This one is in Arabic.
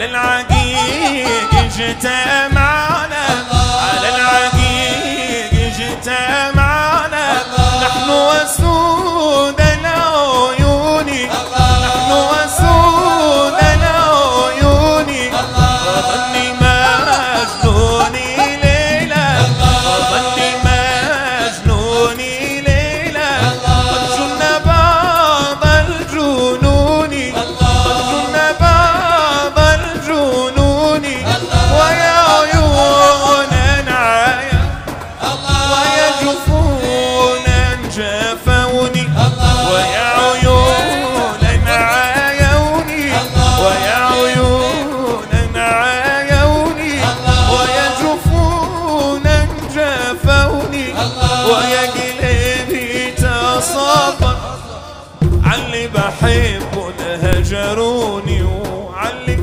على العقيق اجتمعنا، على العقيق اجتمعنا، نحن وسود العيون، نحن وسود العيون، وظني مجنوني ليلى، وظني مجنوني ليلى، قد جن بعض الجنون، قد جن بعض الجنون، ويا عيونا عايا ويا جفونا جفوني، ويا عيونا عايوني، ويا عيونا عايوني، ويا جفونا جفوني، ويا قلبي تصبر عاللي بحبه هجروني، وعاللي